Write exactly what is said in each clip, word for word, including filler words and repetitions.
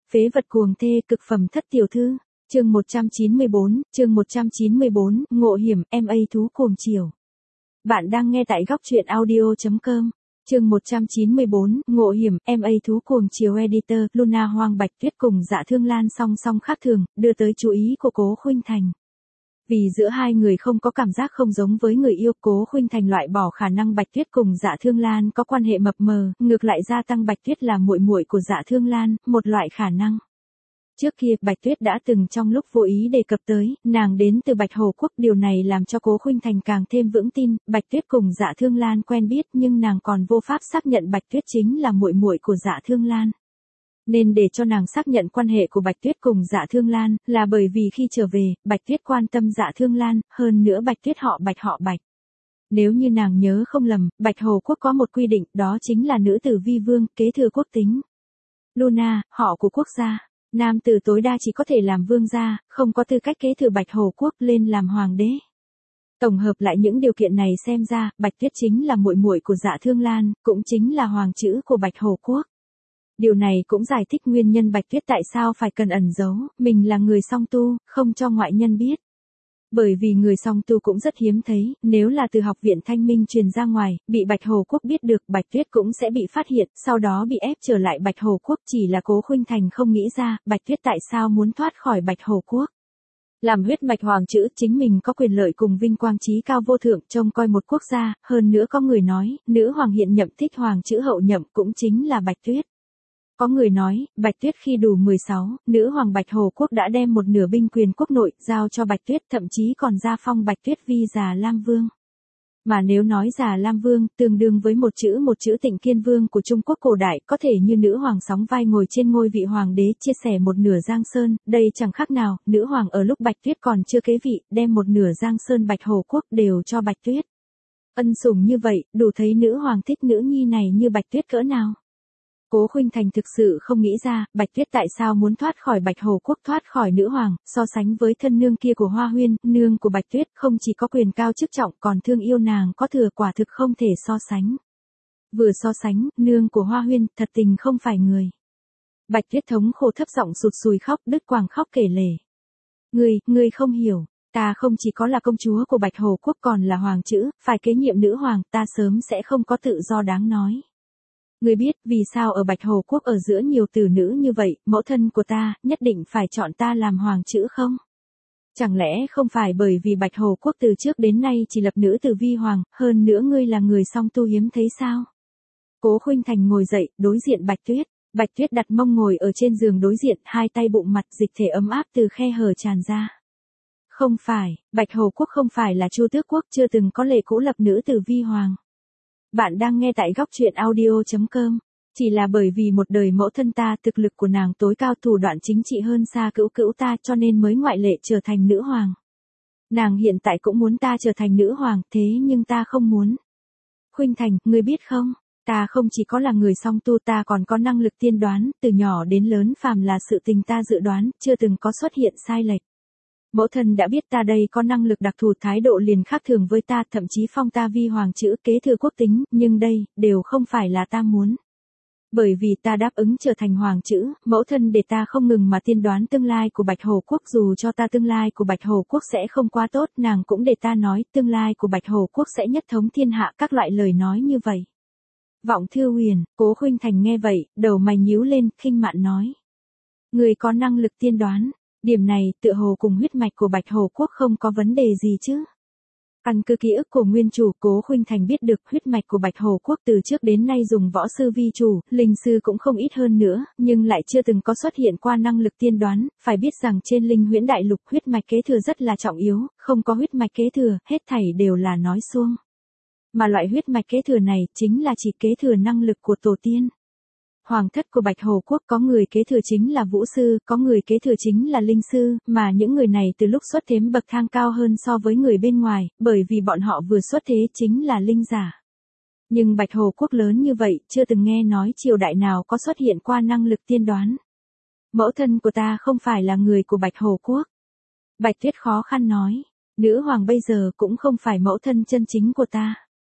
Phế vật cuồng thê cực phẩm thất tiểu thư. Chương một trăm chín mươi bốn, chương một trăm chín mươi bốn, ngộ hiểm, em a thú cuồng chiều. Bạn đang nghe tại góc truyện audio chấm com. Chương một trăm chín mươi bốn, ngộ hiểm, em a thú cuồng chiều. Editor, Luna. Hoang Bạch Tuyết cùng Dạ Thương Lan song song khác thường, đưa tới chú ý của Cố Khuynh Thành. Vì giữa hai người không có cảm giác không giống với người yêu, Cố Khuynh Thành loại bỏ khả năng Bạch Tuyết cùng Dạ Thương Lan có quan hệ mập mờ, ngược lại gia tăng Bạch Tuyết là muội muội của Dạ Thương Lan, một loại khả năng. Trước kia, Bạch Tuyết đã từng trong lúc vô ý đề cập tới, nàng đến từ Bạch Hồ Quốc, điều này làm cho Cố Khuynh Thành càng thêm vững tin, Bạch Tuyết cùng Dạ Thương Lan quen biết, nhưng nàng còn vô pháp xác nhận Bạch Tuyết chính là muội muội của Dạ Thương Lan. Nên để cho nàng xác nhận quan hệ của Bạch Tuyết cùng Dạ Thương Lan, là bởi vì khi trở về, Bạch Tuyết quan tâm Dạ Thương Lan, hơn nữa Bạch Tuyết họ Bạch họ Bạch. Nếu như nàng nhớ không lầm, Bạch Hồ Quốc có một quy định, đó chính là nữ tử vi vương, kế thừa quốc tính. Luna, họ của quốc gia, nam tử tối đa chỉ có thể làm vương gia, không có tư cách kế thừa Bạch Hồ Quốc lên làm hoàng đế. Tổng hợp lại những điều kiện này xem ra, Bạch Tuyết chính là muội muội của Dạ Thương Lan, cũng chính là hoàng chữ của Bạch Hồ Quốc. Điều này cũng giải thích nguyên nhân Bạch Tuyết tại sao phải cần ẩn giấu, mình là người song tu, không cho ngoại nhân biết. Bởi vì người song tu cũng rất hiếm thấy, nếu là từ học viện Thanh Minh truyền ra ngoài, bị Bạch Hồ Quốc biết được, Bạch Tuyết cũng sẽ bị phát hiện, sau đó bị ép trở lại Bạch Hồ Quốc. Chỉ là Cố Khuynh Thành không nghĩ ra, Bạch Tuyết tại sao muốn thoát khỏi Bạch Hồ Quốc. Làm huyết mạch hoàng chữ, chính mình có quyền lợi cùng vinh quang chí cao vô thượng, trông coi một quốc gia, hơn nữa có người nói, nữ hoàng hiện nhậm thích hoàng chữ hậu nhậm cũng chính là Bạch Tuyết. Có người nói, Bạch Tuyết khi đủ mười sáu, nữ hoàng Bạch Hồ Quốc đã đem một nửa binh quyền quốc nội giao cho Bạch Tuyết, thậm chí còn gia phong Bạch Tuyết vi Già Lam Vương. Mà nếu nói Già Lam Vương, tương đương với một chữ một chữ Tịnh Kiên Vương của Trung Quốc cổ đại, có thể như nữ hoàng sóng vai ngồi trên ngôi vị hoàng đế, chia sẻ một nửa Giang Sơn, đây chẳng khác nào, nữ hoàng ở lúc Bạch Tuyết còn chưa kế vị, đem một nửa Giang Sơn Bạch Hồ Quốc đều cho Bạch Tuyết. Ân sủng như vậy, đủ thấy nữ hoàng thích nữ nhi này như Bạch Tuyết cỡ nào. Cố Khuynh Thành thực sự không nghĩ ra, Bạch Tuyết tại sao muốn thoát khỏi Bạch Hồ Quốc, thoát khỏi nữ hoàng, so sánh với thân nương kia của Hoa Huyên, nương của Bạch Tuyết không chỉ có quyền cao chức trọng, còn thương yêu nàng có thừa, quả thực không thể so sánh. Vừa so sánh, nương của Hoa Huyên, thật tình không phải người. Bạch Tuyết thống khổ thấp giọng sụt sùi khóc, đứt quàng khóc kể lể. Ngươi, ngươi không hiểu, ta không chỉ có là công chúa của Bạch Hồ Quốc còn là hoàng chữ, phải kế nhiệm nữ hoàng, ta sớm sẽ không có tự do đáng nói. Ngươi biết vì sao ở Bạch Hồ Quốc ở giữa nhiều tử nữ như vậy, mẫu thân của ta, nhất định phải chọn ta làm hoàng chữ không? Chẳng lẽ không phải bởi vì Bạch Hồ Quốc từ trước đến nay chỉ lập nữ tử vi hoàng, hơn nữa ngươi là người song tu hiếm thấy sao? Cố Khuynh Thành ngồi dậy, đối diện Bạch Tuyết. Bạch Tuyết đặt mông ngồi ở trên giường đối diện, hai tay bụng mặt, dịch thể ấm áp từ khe hở tràn ra. Không phải, Bạch Hồ Quốc không phải là Chu Tước Quốc, chưa từng có lệ cũ lập nữ tử vi hoàng. Bạn đang nghe tại góc truyện audio chấm com. Chỉ là bởi vì một đời mẫu thân ta, thực lực của nàng tối cao, thủ đoạn chính trị hơn xa cữu cữu ta, cho nên mới ngoại lệ trở thành nữ hoàng. Nàng hiện tại cũng muốn ta trở thành nữ hoàng, thế nhưng ta không muốn. Khuynh Thành, ngươi biết không, ta không chỉ có là người song tu, ta còn có năng lực tiên đoán, từ nhỏ đến lớn phàm là sự tình ta dự đoán, chưa từng có xuất hiện sai lệch. Mẫu thân đã biết ta đây có năng lực đặc thù, thái độ liền khác thường với ta, thậm chí phong ta vi hoàng chữ, kế thừa quốc tính, nhưng đây, đều không phải là ta muốn. Bởi vì ta đáp ứng trở thành hoàng chữ, mẫu thân để ta không ngừng mà tiên đoán tương lai của Bạch Hồ Quốc, dù cho ta tương lai của Bạch Hồ Quốc sẽ không quá tốt, nàng cũng để ta nói, tương lai của Bạch Hồ Quốc sẽ nhất thống thiên hạ, các loại lời nói như vậy. Vọng Thư Huyền, Cố Khuynh Thành nghe vậy, đầu mày nhíu lên, khinh mạn nói. Người có năng lực tiên đoán. Điểm này, tựa hồ cùng huyết mạch của Bạch Hồ Quốc không có vấn đề gì chứ. Căn cứ ký ức của nguyên chủ, Cố Khuynh Thành biết được huyết mạch của Bạch Hồ Quốc từ trước đến nay dùng võ sư vi chủ, linh sư cũng không ít hơn nữa, nhưng lại chưa từng có xuất hiện qua năng lực tiên đoán, phải biết rằng trên Linh Huyễn Đại Lục huyết mạch kế thừa rất là trọng yếu, không có huyết mạch kế thừa, hết thảy đều là nói suông. Mà loại huyết mạch kế thừa này, chính là chỉ kế thừa năng lực của tổ tiên. Hoàng thất của Bạch Hồ Quốc có người kế thừa chính là vũ sư, có người kế thừa chính là linh sư, mà những người này từ lúc xuất thế bậc thang cao hơn so với người bên ngoài, bởi vì bọn họ vừa xuất thế chính là linh giả. Nhưng Bạch Hồ Quốc lớn như vậy, chưa từng nghe nói triều đại nào có xuất hiện qua năng lực tiên đoán. Mẫu thân của ta không phải là người của Bạch Hồ Quốc. Bạch Tuyết khó khăn nói, nữ hoàng bây giờ cũng không phải mẫu thân chân chính của ta.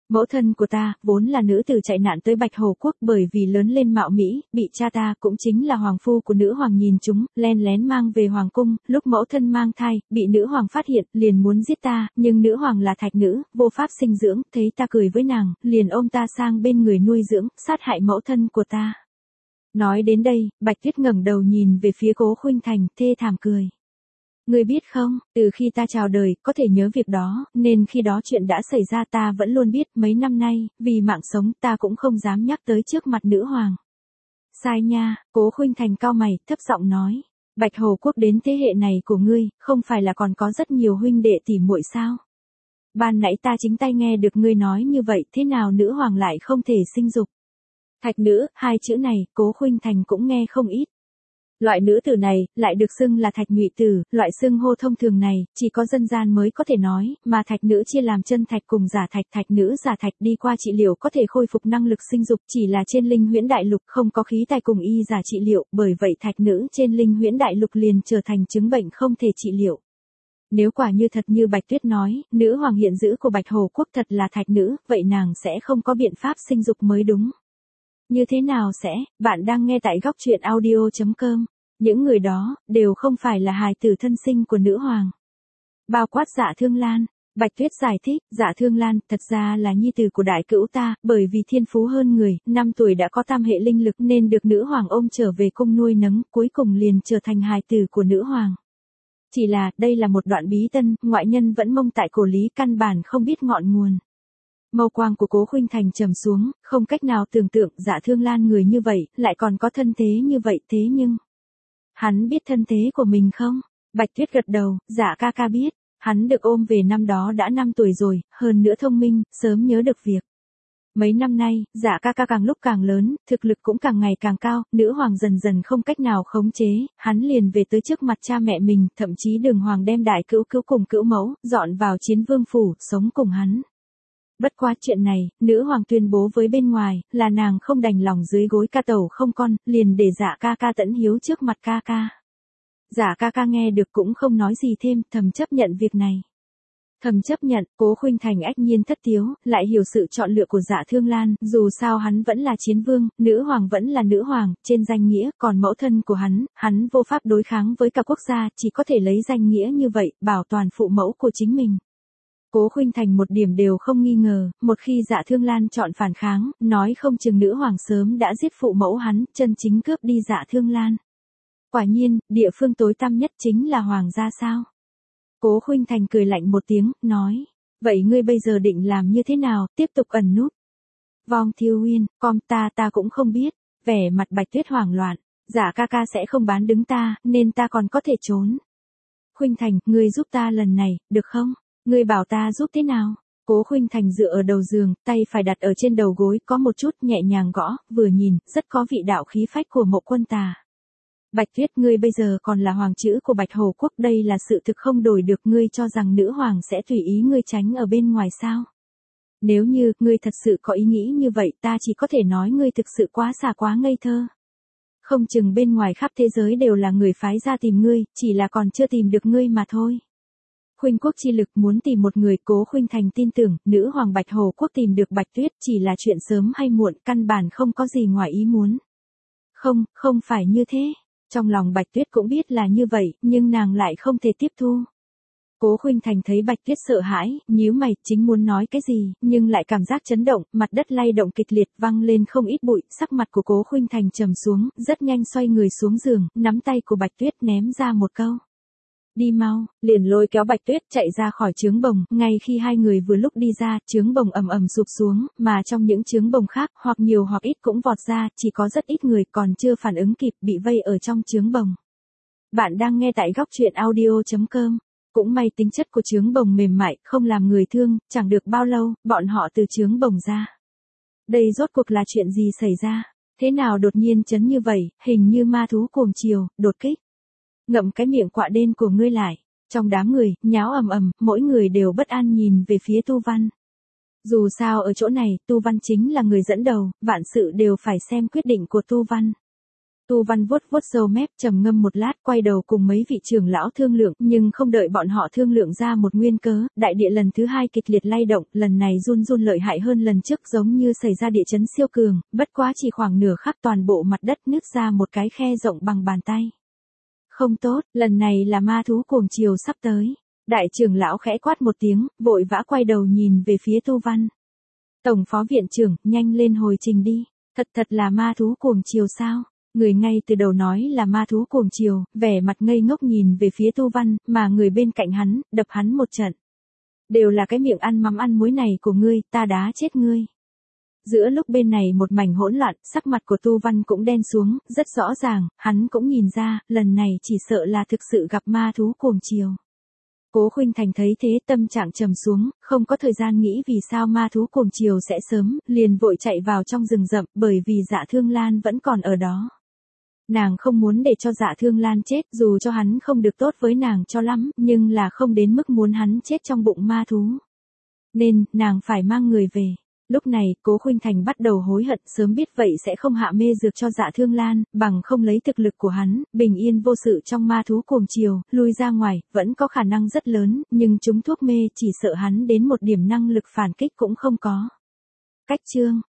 Mẫu thân của ta, vốn là nữ tử chạy nạn tới Bạch Hồ Quốc bởi vì lớn lên mạo Mỹ, bị cha ta, cũng chính là hoàng phu của nữ hoàng nhìn chúng, len lén mang về hoàng cung, lúc mẫu thân mang thai, bị nữ hoàng phát hiện, liền muốn giết ta, nhưng nữ hoàng là thạch nữ, vô pháp sinh dưỡng, thấy ta cười với nàng, liền ôm ta sang bên người nuôi dưỡng, sát hại mẫu thân của ta. Nói đến đây, Bạch Tuyết ngẩng đầu nhìn về phía Cố Khuynh Thành, thê thảm cười. Ngươi biết không, từ khi ta chào đời, có thể nhớ việc đó, nên khi đó chuyện đã xảy ra ta vẫn luôn biết, mấy năm nay, vì mạng sống ta cũng không dám nhắc tới trước mặt nữ hoàng. Sai nha, Cố Khuynh Thành cau mày, thấp giọng nói. Bạch Hồ Quốc đến thế hệ này của ngươi, không phải là còn có rất nhiều huynh đệ tỉ muội sao? Ban nãy ta chính tay nghe được ngươi nói như vậy, thế nào nữ hoàng lại không thể sinh dục? Thạch nữ, hai chữ này, Cố Khuynh Thành cũng nghe không ít. Loại nữ tử này, lại được xưng là thạch nhụy tử, loại xưng hô thông thường này, chỉ có dân gian mới có thể nói, mà thạch nữ chia làm chân thạch cùng giả thạch. Thạch nữ giả thạch đi qua trị liệu có thể khôi phục năng lực sinh dục, chỉ là trên linh huyễn đại lục không có khí tài cùng y giả trị liệu, bởi vậy thạch nữ trên linh huyễn đại lục liền trở thành chứng bệnh không thể trị liệu. Nếu quả như thật như Bạch Tuyết nói, nữ hoàng hiện giữ của Bạch Hồ Quốc thật là thạch nữ, vậy nàng sẽ không có biện pháp sinh dục mới đúng. Như thế nào sẽ, bạn đang nghe tại góc truyện audio chấm com. Những người đó, đều không phải là hài tử thân sinh của nữ hoàng. Bao quát Dạ Thương Lan. Bạch Tuyết giải thích, Dạ Thương Lan, thật ra là nhi tử của đại cữu ta, bởi vì thiên phú hơn người, năm tuổi đã có tam hệ linh lực nên được nữ hoàng ôm trở về cung nuôi nấng, cuối cùng liền trở thành hài tử của nữ hoàng. Chỉ là, đây là một đoạn bí tân, ngoại nhân vẫn mông tại cổ lý, căn bản không biết ngọn nguồn. Mâu quang của Cố Khuynh Thành trầm xuống, không cách nào tưởng tượng Dạ Thương Lan người như vậy, lại còn có thân thế như vậy, thế nhưng... Hắn biết thân thế của mình không? Bạch Tuyết gật đầu, Dạ ca ca biết, hắn được ôm về năm đó đã năm tuổi rồi, hơn nữa thông minh, sớm nhớ được việc. Mấy năm nay, Dạ ca ca càng lúc càng lớn, thực lực cũng càng ngày càng cao, nữ hoàng dần dần không cách nào khống chế, hắn liền về tới trước mặt cha mẹ mình, thậm chí Đường Hoàng đem đại cữu cữu cùng cữu mẫu, dọn vào Chiến Vương phủ, sống cùng hắn. Bất quá chuyện này, nữ hoàng tuyên bố với bên ngoài, là nàng không đành lòng dưới gối ca tẩu không con, liền để Dạ ca ca tẫn hiếu trước mặt ca ca. Dạ ca ca nghe được cũng không nói gì thêm, thầm chấp nhận việc này. Thầm chấp nhận, Cố Khuynh Thành ách nhiên thất tiếu, lại hiểu sự chọn lựa của Dạ Thương Lan, dù sao hắn vẫn là chiến vương, nữ hoàng vẫn là nữ hoàng, trên danh nghĩa, còn mẫu thân của hắn, hắn vô pháp đối kháng với cả quốc gia, chỉ có thể lấy danh nghĩa như vậy, bảo toàn phụ mẫu của chính mình. Cố Khuynh Thành một điểm đều không nghi ngờ, một khi Dạ Thương Lan chọn phản kháng, nói không chừng nữ hoàng sớm đã giết phụ mẫu hắn, chân chính cướp đi Dạ Thương Lan. Quả nhiên, địa phương tối tăm nhất chính là hoàng gia sao? Cố Khuynh Thành cười lạnh một tiếng, nói, vậy ngươi bây giờ định làm như thế nào, tiếp tục ẩn núp? Vong Thiêu Uyên, com ta ta cũng không biết, vẻ mặt Bạch Tuyết hoảng loạn, Dạ ca ca sẽ không bán đứng ta, nên ta còn có thể trốn. Khuynh Thành, ngươi giúp ta lần này, được không? Ngươi bảo ta giúp thế nào? Cố Khuynh Thành dựa ở đầu giường, tay phải đặt ở trên đầu gối, có một chút nhẹ nhàng gõ, vừa nhìn, rất có vị đạo khí phách của Mộ Quân Tà. Bạch Tuyết, ngươi bây giờ còn là hoàng chữ của Bạch Hồ Quốc, đây là sự thực không đổi được, ngươi cho rằng nữ hoàng sẽ tùy ý ngươi tránh ở bên ngoài sao? Nếu như, ngươi thật sự có ý nghĩ như vậy, ta chỉ có thể nói ngươi thực sự quá xà quá ngây thơ. Không chừng bên ngoài khắp thế giới đều là người phái ra tìm ngươi, chỉ là còn chưa tìm được ngươi mà thôi. Khuynh quốc chi lực muốn tìm một người, Cố Khuynh Thành tin tưởng, nữ hoàng Bạch Hồ Quốc tìm được Bạch Tuyết chỉ là chuyện sớm hay muộn, căn bản không có gì ngoài ý muốn. Không, không phải như thế. Trong lòng Bạch Tuyết cũng biết là như vậy, nhưng nàng lại không thể tiếp thu. Cố Khuynh Thành thấy Bạch Tuyết sợ hãi, nhíu mày, chính muốn nói cái gì, nhưng lại cảm giác chấn động, mặt đất lay động kịch liệt, vang lên không ít bụi, sắc mặt của Cố Khuynh Thành trầm xuống, rất nhanh xoay người xuống giường, nắm tay của Bạch Tuyết ném ra một câu. Đi mau, liền lôi kéo Bạch Tuyết chạy ra khỏi trướng bồng, ngay khi hai người vừa lúc đi ra, trướng bồng ầm ầm sụp xuống, mà trong những trướng bồng khác, hoặc nhiều hoặc ít cũng vọt ra, chỉ có rất ít người còn chưa phản ứng kịp, bị vây ở trong trướng bồng. Bạn đang nghe tại góc truyện audio chấm com. Cũng may tính chất của trướng bồng mềm mại, không làm người thương, chẳng được bao lâu, bọn họ từ trướng bồng ra. Đây rốt cuộc là chuyện gì xảy ra? Thế nào đột nhiên chấn như vậy, hình như ma thú cuồng chiều, đột kích. Ngậm cái miệng quạ đen của ngươi lại. Trong đám người, nháo ầm ầm, mỗi người đều bất an nhìn về phía Tu Văn. Dù sao ở chỗ này, Tu Văn chính là người dẫn đầu, vạn sự đều phải xem quyết định của Tu Văn. Tu Văn vuốt vuốt râu mép, trầm ngâm một lát, quay đầu cùng mấy vị trưởng lão thương lượng, nhưng không đợi bọn họ thương lượng ra một nguyên cớ, đại địa lần thứ hai kịch liệt lay động, lần này run run lợi hại hơn lần trước, giống như xảy ra địa chấn siêu cường, bất quá chỉ khoảng nửa khắc toàn bộ mặt đất nứt ra một cái khe rộng bằng bàn tay. Không tốt, lần này là ma thú cuồng chiều sắp tới. Đại trưởng lão khẽ quát một tiếng, vội vã quay đầu nhìn về phía Tu Văn. Tổng phó viện trưởng, nhanh lên hồi trình đi. Thật thật là ma thú cuồng chiều sao? Người ngay từ đầu nói là ma thú cuồng chiều, vẻ mặt ngây ngốc nhìn về phía Tu Văn, mà người bên cạnh hắn, đập hắn một trận. Đều là cái miệng ăn mắm ăn muối này của ngươi, ta đá chết ngươi. Giữa lúc bên này một mảnh hỗn loạn, sắc mặt của Tu Văn cũng đen xuống, rất rõ ràng, hắn cũng nhìn ra, lần này chỉ sợ là thực sự gặp ma thú cuồng chiều. Cố Khuynh Thành thấy thế tâm trạng trầm xuống, không có thời gian nghĩ vì sao ma thú cuồng chiều sẽ sớm, liền vội chạy vào trong rừng rậm, bởi vì Dạ Thương Lan vẫn còn ở đó. Nàng không muốn để cho Dạ Thương Lan chết, dù cho hắn không được tốt với nàng cho lắm, nhưng là không đến mức muốn hắn chết trong bụng ma thú. Nên, nàng phải mang người về. Lúc này, Cố Khuynh Thành bắt đầu hối hận, sớm biết vậy sẽ không hạ mê dược cho Dạ Thương Lan, bằng không lấy thực lực của hắn, bình yên vô sự trong ma thú cuồng chiều, lui ra ngoài, vẫn có khả năng rất lớn, nhưng chúng thuốc mê chỉ sợ hắn đến một điểm năng lực phản kích cũng không có. Cách chương